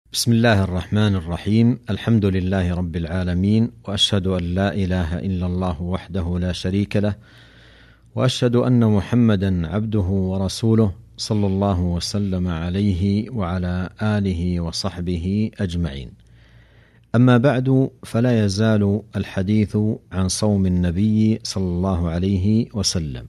بسم الله الرحمن الرحيم. الحمد لله رب العالمين، وأشهد أن لا إله إلا الله وحده لا شريك له، وأشهد أن محمدا عبده ورسوله صلى الله وسلم عليه وعلى آله وصحبه أجمعين. أما بعد، فلا يزال الحديث عن صوم النبي صلى الله عليه وسلم.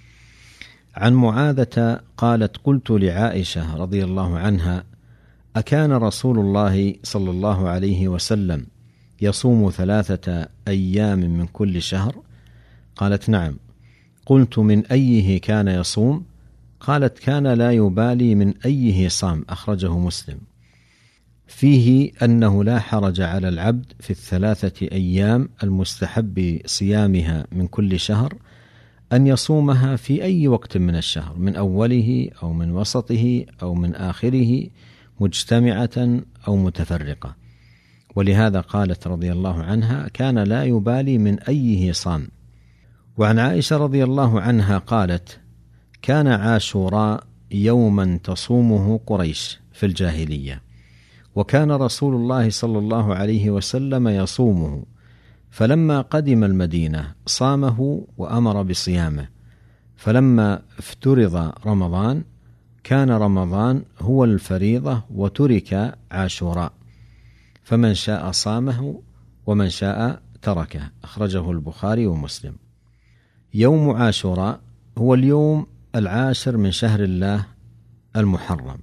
عن معاذة قالت: قلت لعائشة رضي الله عنها: أكان رسول الله صلى الله عليه وسلم يصوم 3 أيام من كل شهر؟ قالت: نعم. قلت: من أيه كان يصوم؟ قالت: كان لا يبالي من أيه صام. أخرجه مسلم. فيه أنه لا حرج على العبد في 3 أيام المستحب صيامها من كل شهر أن يصومها في أي وقت من الشهر، من أوله أو من وسطه أو من آخره، مجتمعة أو متفرقة. ولهذا قالت رضي الله عنها: كان لا يبالي من أيه صام. وعن عائشة رضي الله عنها قالت: كان عاشوراء يوما تصومه قريش في الجاهلية، وكان رسول الله صلى الله عليه وسلم يصومه، فلما قدم المدينة صامه وأمر بصيامه، فلما افترض رمضان كان رمضان هو الفريضة وترك عاشوراء، فمن شاء صامه ومن شاء تركه. أخرجه البخاري ومسلم. يوم عاشوراء هو اليوم 10 من شهر الله المحرم،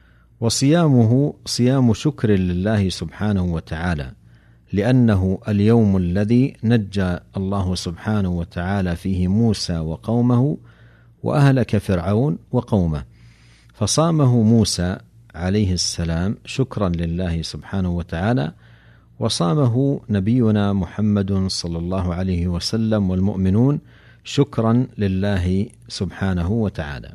وصيامه صيام شكر لله سبحانه وتعالى، لأنه اليوم الذي نجى الله سبحانه وتعالى فيه موسى وقومه وأهلك فرعون وقومه، فصامه موسى عليه السلام شكرا لله سبحانه وتعالى، وصامه نبينا محمد صلى الله عليه وسلم والمؤمنون شكرا لله سبحانه وتعالى.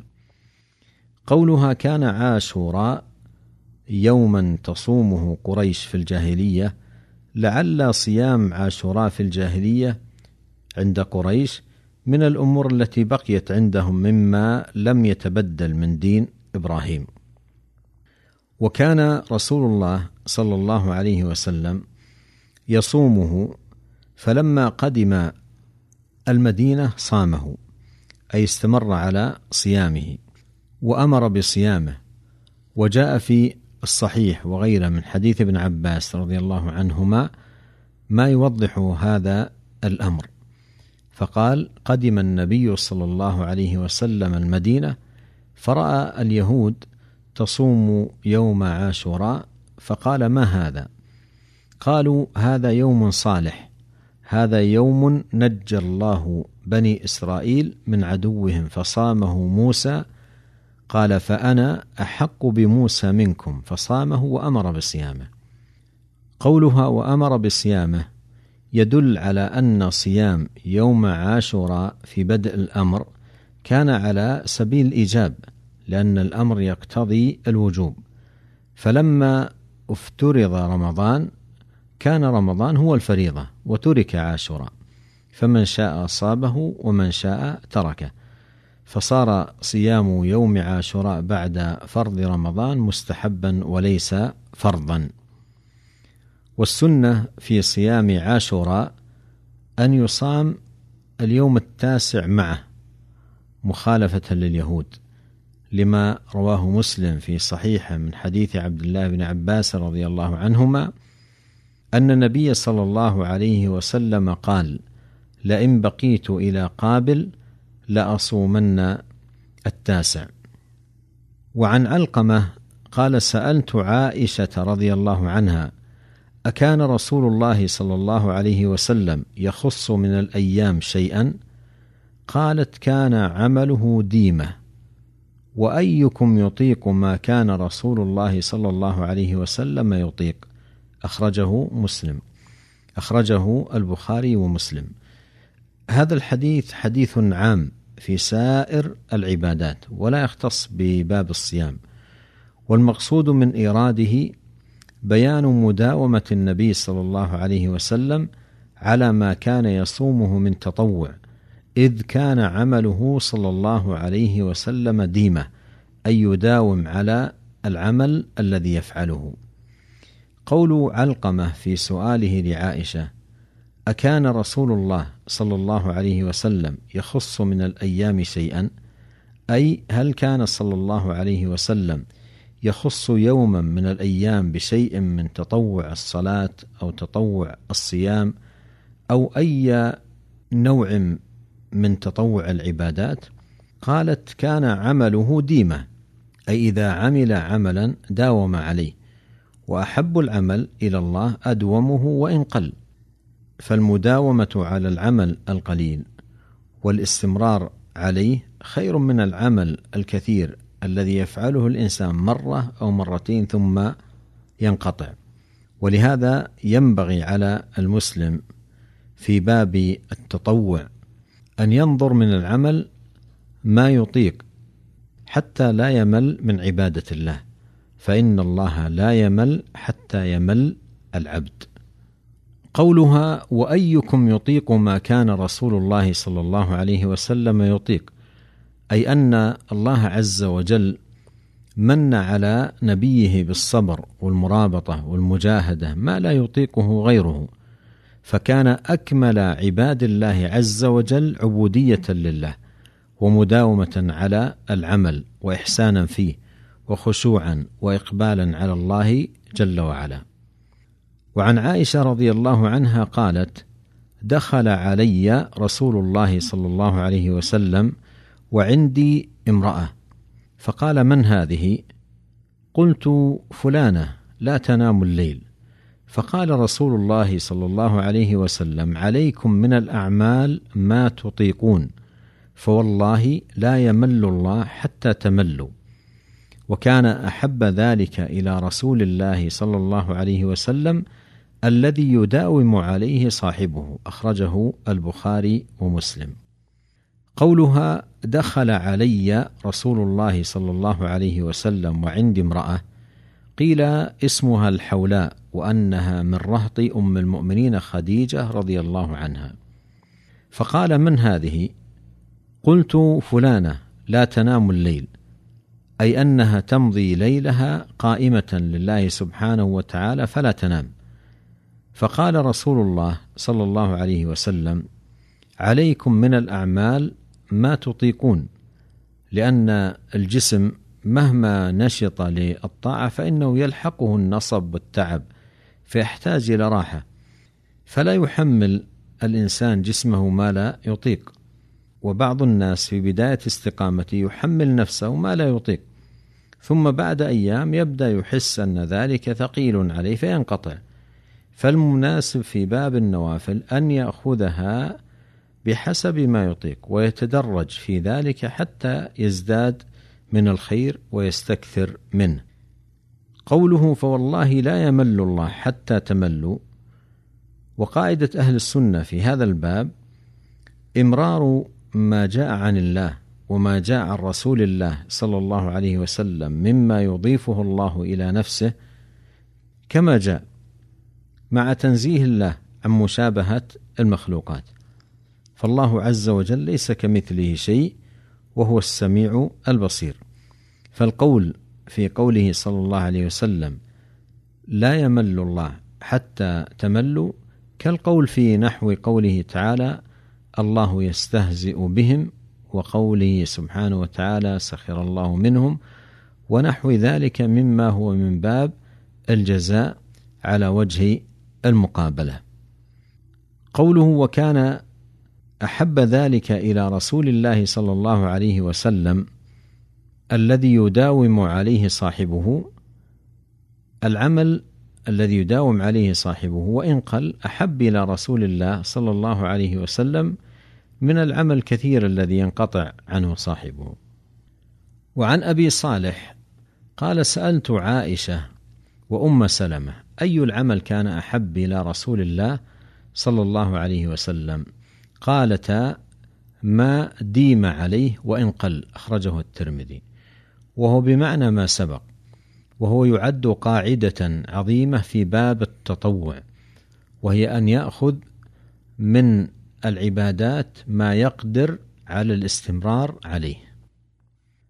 قولها كان عاشوراء يوما تصومه قريش في الجاهلية، لعل صيام عاشوراء في الجاهلية عند قريش من الأمور التي بقيت عندهم مما لم يتبدل من دين إبراهيم. وكان رسول الله صلى الله عليه وسلم يصومه، فلما قدم المدينة صامه، أي استمر على صيامه وأمر بصيامه. وجاء في الصحيح وغيره من حديث ابن عباس رضي الله عنهما ما يوضح هذا الأمر، فقال: قدم النبي صلى الله عليه وسلم المدينة، فرأى اليهود تصوم يوم عاشوراء، فقال: ما هذا؟ قالوا: هذا يوم صالح، هذا يوم نجى الله بني إسرائيل من عدوهم فصامه موسى. قال: فأنا أحق بموسى منكم، فصامه وأمر بصيامه. قولها وأمر بصيامه يدل على أن صيام يوم عاشوراء في بدء الأمر كان على سبيل الإيجاب، لأن الأمر يقتضي الوجوب، فلما افترض رمضان كان رمضان هو الفريضة وترك عاشوراء، فمن شاء صابه ومن شاء تركه، فصار صيام يوم عاشوراء بعد فرض رمضان مستحبا وليس فرضا. والسنة في صيام عاشوراء أن يصام اليوم 9 معه مخالفة لليهود، لما رواه مسلم في صحيحه من حديث عبد الله بن عباس رضي الله عنهما أن النبي صلى الله عليه وسلم قال: لئن بقيت إلى قابل لأصومن 9. وعن علقمة قال: سألت عائشة رضي الله عنها: أكان رسول الله صلى الله عليه وسلم يخص من الأيام شيئا؟ قالت: كان عمله ديمة، وأيكم يطيق ما كان رسول الله صلى الله عليه وسلم يطيق؟ أخرجه مسلم. أخرجه البخاري ومسلم. هذا الحديث حديث عام في سائر العبادات ولا يختص بباب الصيام، والمقصود من إيراده بيان مداومة النبي صلى الله عليه وسلم على ما كان يصومه من تطوع، إذ كان عمله صلى الله عليه وسلم ديمة، أي يداوم على العمل الذي يفعله. قول علقمة في سؤاله لعائشة: أكان رسول الله صلى الله عليه وسلم يخص من الأيام شيئا؟ أي هل كان صلى الله عليه وسلم يخص يوما من الأيام بشيء من تطوع الصلاة أو تطوع الصيام أو أي نوع من تطوع العبادات؟ قالت: كان عمله ديمة، أي إذا عمل عملا داوم عليه، وأحب العمل إلى الله أدومه وإن قل، فالمداومة على العمل القليل والاستمرار عليه خير من العمل الكثير الذي يفعله الإنسان مرة أو مرتين ثم ينقطع. ولهذا ينبغي على المسلم في باب التطوع أن ينظر من العمل ما يطيق حتى لا يمل من عبادة الله، فإن الله لا يمل حتى يمل العبد. قولها: وأيكم يطيق ما كان رسول الله صلى الله عليه وسلم يطيق، أي أن الله عز وجل من على نبيه بالصبر والمرابطة والمجاهدة ما لا يطيقه غيره، فكان أكمل عباد الله عز وجل عبودية لله ومداومة على العمل وإحسانا فيه وخشوعا وإقبالا على الله جل وعلا. وعن عائشة رضي الله عنها قالت: دخل علي رسول الله صلى الله عليه وسلم وعندي امرأة، فقال: من هذه؟ قلت: فلانة لا تنام الليل. فقال رسول الله صلى الله عليه وسلم: عليكم من الأعمال ما تطيقون، فوالله لا يمل الله حتى تملوا. وكان أحب ذلك إلى رسول الله صلى الله عليه وسلم الذي يداوم عليه صاحبه، أخرجه البخاري ومسلم. قولها: دخل علي رسول الله صلى الله عليه وسلم وعندي امرأة، قيل اسمها الحولاء، وأنها من رهط أم المؤمنين خديجة رضي الله عنها. فقال: من هذه؟ قلت: فلانة لا تنام الليل، أي أنها تمضي ليلها قائمة لله سبحانه وتعالى فلا تنام. فقال رسول الله صلى الله عليه وسلم: عليكم من الأعمال ما تطيقون، لأن الجسم مهما نشط للطاعة فإنه يلحقه النصب والتعب، فيحتاج إلى راحة، فلا يحمل الإنسان جسمه ما لا يطيق. وبعض الناس في بداية استقامته يحمل نفسه ما لا يطيق، ثم بعد أيام يبدأ يحس أن ذلك ثقيل عليه فينقطع. فالمناسب في باب النوافل أن يأخذها بحسب ما يطيق ويتدرج في ذلك حتى يزداد من الخير ويستكثر منه. قوله: فوالله لا يمل الله حتى تملوا. وقاعدة أهل السنة في هذا الباب إمرار ما جاء عن الله وما جاء عن رسول الله صلى الله عليه وسلم مما يضيفه الله إلى نفسه كما جاء، مع تنزيه الله عن مشابهة المخلوقات، فالله عز وجل ليس كمثله شيء وهو السميع البصير. فالقول في قوله صلى الله عليه وسلم: لا يمل الله حتى تملوا، كالقول في نحو قوله تعالى: الله يستهزئ بهم، وقوله سبحانه وتعالى: سخر الله منهم، ونحو ذلك مما هو من باب الجزاء على وجه المقابلة. قوله: وكان أحب ذلك إلى رسول الله صلى الله عليه وسلم الذي يداوم عليه صاحبه، العمل الذي يداوم عليه صاحبه وإن قل أحب إلى رسول الله صلى الله عليه وسلم من العمل الكثير الذي ينقطع عنه صاحبه. وعن أبي صالح قال: سألت عائشة وأم سلمة أي العمل كان أحب إلى رسول الله صلى الله عليه وسلم؟ قالتا: ما ديم عليه وإن قل، أخرجه الترمذي. وهو بمعنى ما سبق، وهو يعد قاعدة عظيمة في باب التطوع، وهي أن يأخذ من العبادات ما يقدر على الاستمرار عليه.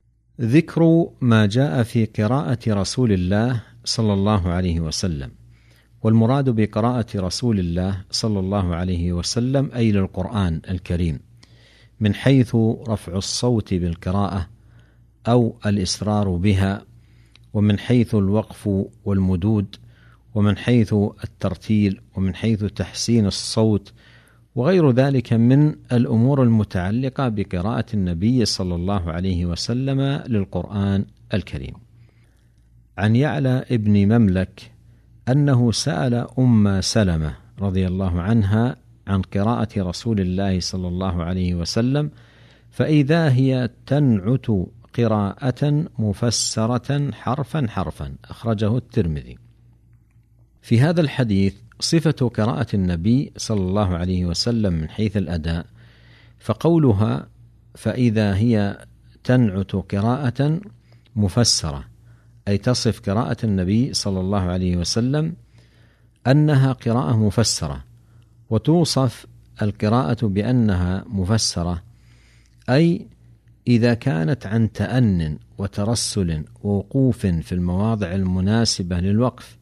ذكر ما جاء في قراءة رسول الله صلى الله عليه وسلم. والمراد بقراءة رسول الله صلى الله عليه وسلم أي للقرآن الكريم، من حيث رفع الصوت بالقراءة أو الإسرار بها، ومن حيث الوقف والمدود، ومن حيث الترتيل، ومن حيث تحسين الصوت، وغير ذلك من الأمور المتعلقة بقراءة النبي صلى الله عليه وسلم للقرآن الكريم. عن يعلى ابن مملك أنه سأل أم سلمة رضي الله عنها عن قراءة رسول الله صلى الله عليه وسلم، فإذا هي تنعت قراءة مفسرة حرفا حرفا، أخرجه الترمذي. في هذا الحديث صفة قراءة النبي صلى الله عليه وسلم من حيث الأداء، فقولها فإذا هي تنعت قراءة مفسرة أي تصف قراءة النبي صلى الله عليه وسلم أنها قراءة مفسرة، وتوصف القراءة بأنها مفسرة أي إذا كانت عن تأن وترسل ووقوف في المواضع المناسبة للوقف.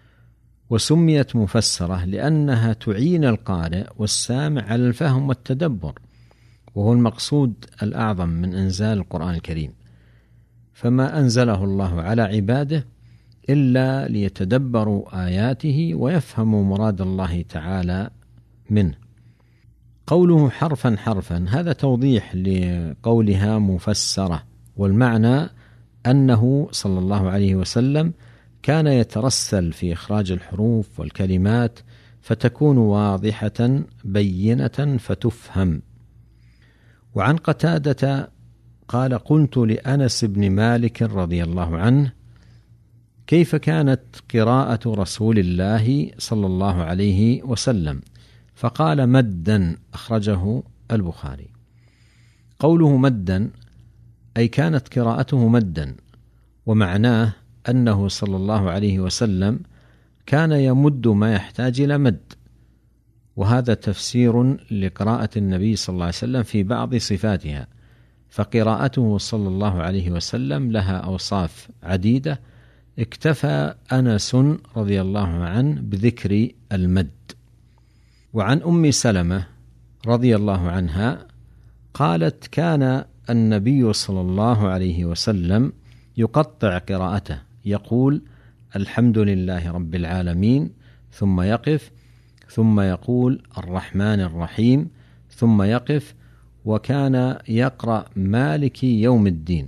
وسميت مفسرة لأنها تعين القارئ والسامع على الفهم والتدبر، وهو المقصود الأعظم من إنزال القرآن الكريم، فما أنزله الله على عباده إلا ليتدبروا آياته ويفهموا مراد الله تعالى منه. قوله حرفا حرفا هذا توضيح لقولها مفسرة، والمعنى أنه صلى الله عليه وسلم كان يترسل في إخراج الحروف والكلمات فتكون واضحة بينة فتفهم. وعن قتادة قال قلت لأنس بن مالك رضي الله عنه كيف كانت قراءة رسول الله صلى الله عليه وسلم؟ فقال مدا، أخرجه البخاري. قوله مدا أي كانت قراءته مدا، ومعناه أنه صلى الله عليه وسلم كان يمد ما يحتاج إلى مد، وهذا تفسير لقراءة النبي صلى الله عليه وسلم في بعض صفاتها، فقراءته صلى الله عليه وسلم لها أوصاف عديدة، اكتفى أنس رضي الله عنه بذكر المد. وعن أم سلمة رضي الله عنها قالت كان النبي صلى الله عليه وسلم يقطع قراءته، يقول الحمد لله رب العالمين، ثم يقف، ثم يقول الرحمن الرحيم، ثم يقف، وكان يقرأ مالك يوم الدين،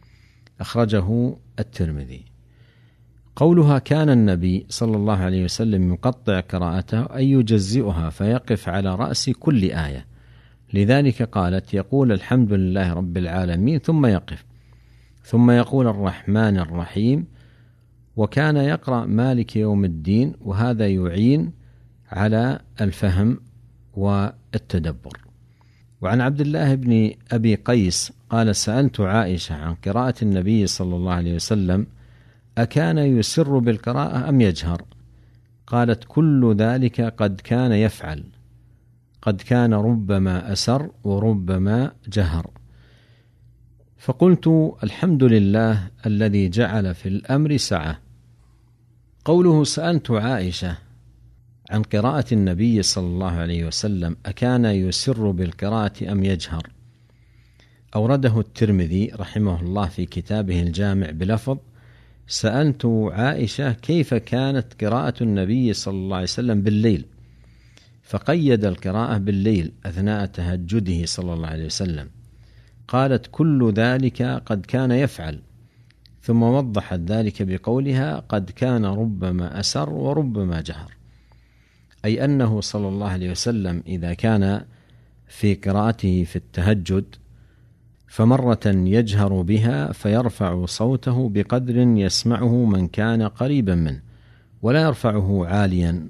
أخرجه الترمذي. قولها كان النبي صلى الله عليه وسلم يقطع قراءته أي يجزئها فيقف على رأس كل آية، لذلك قالت يقول الحمد لله رب العالمين ثم يقف، ثم يقول الرحمن الرحيم، وكان يقرأ مالك يوم الدين، وهذا يعين على الفهم والتدبر. وعن عبد الله بن أبي قيس قال سألت عائشة عن قراءة النبي صلى الله عليه وسلم أكان يسر بالقراءة أم يجهر؟ قالت كل ذلك قد كان يفعل، قد كان ربما أسر وربما جهر. فقلت الحمد لله الذي جعل في الأمر سعة. قوله سألت عائشة عن قراءة النبي صلى الله عليه وسلم أكان يسر بالقراءة أم يجهر، أورده الترمذي رحمه الله في كتابه الجامع بلفظ سألت عائشة كيف كانت قراءة النبي صلى الله عليه وسلم بالليل، فقيد القراءة بالليل أثناء تهجده صلى الله عليه وسلم. قالت كل ذلك قد كان يفعل، ثم وضحت ذلك بقولها قد كان ربما أسر وربما جهر، أي أنه صلى الله عليه وسلم إذا كان في قراءته في التهجد فمرة يجهر بها فيرفع صوته بقدر يسمعه من كان قريبا منه، ولا يرفعه عاليا،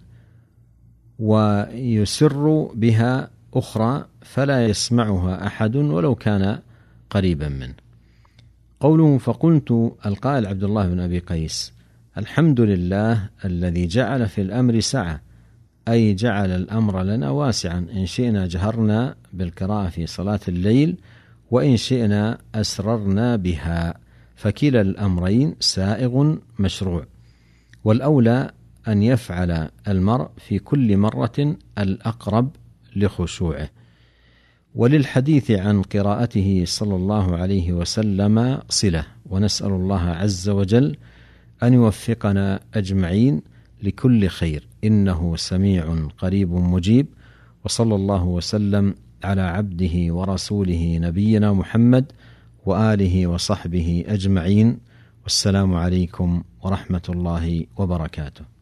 ويسر بها أخرى فلا يسمعها أحد ولو كان قريبا منه. قوله فقلت القائل عبد الله بن أبي قيس الحمد لله الذي جعل في الأمر سعة، أي جعل الأمر لنا واسعا، إن شئنا جهرنا بالقراءة في صلاة الليل، وإن شئنا أسررنا بها، فكلا الأمرين سائغ مشروع، والأولى أن يفعل المرء في كل مرة الأقرب لخشوعه. وللحديث عن قراءته صلى الله عليه وسلم صلة، ونسأل الله عز وجل أن يوفقنا أجمعين لكل خير، إنه سميع قريب مجيب. وصلى الله وسلم على عبده ورسوله نبينا محمد وآله وصحبه أجمعين، والسلام عليكم ورحمة الله وبركاته.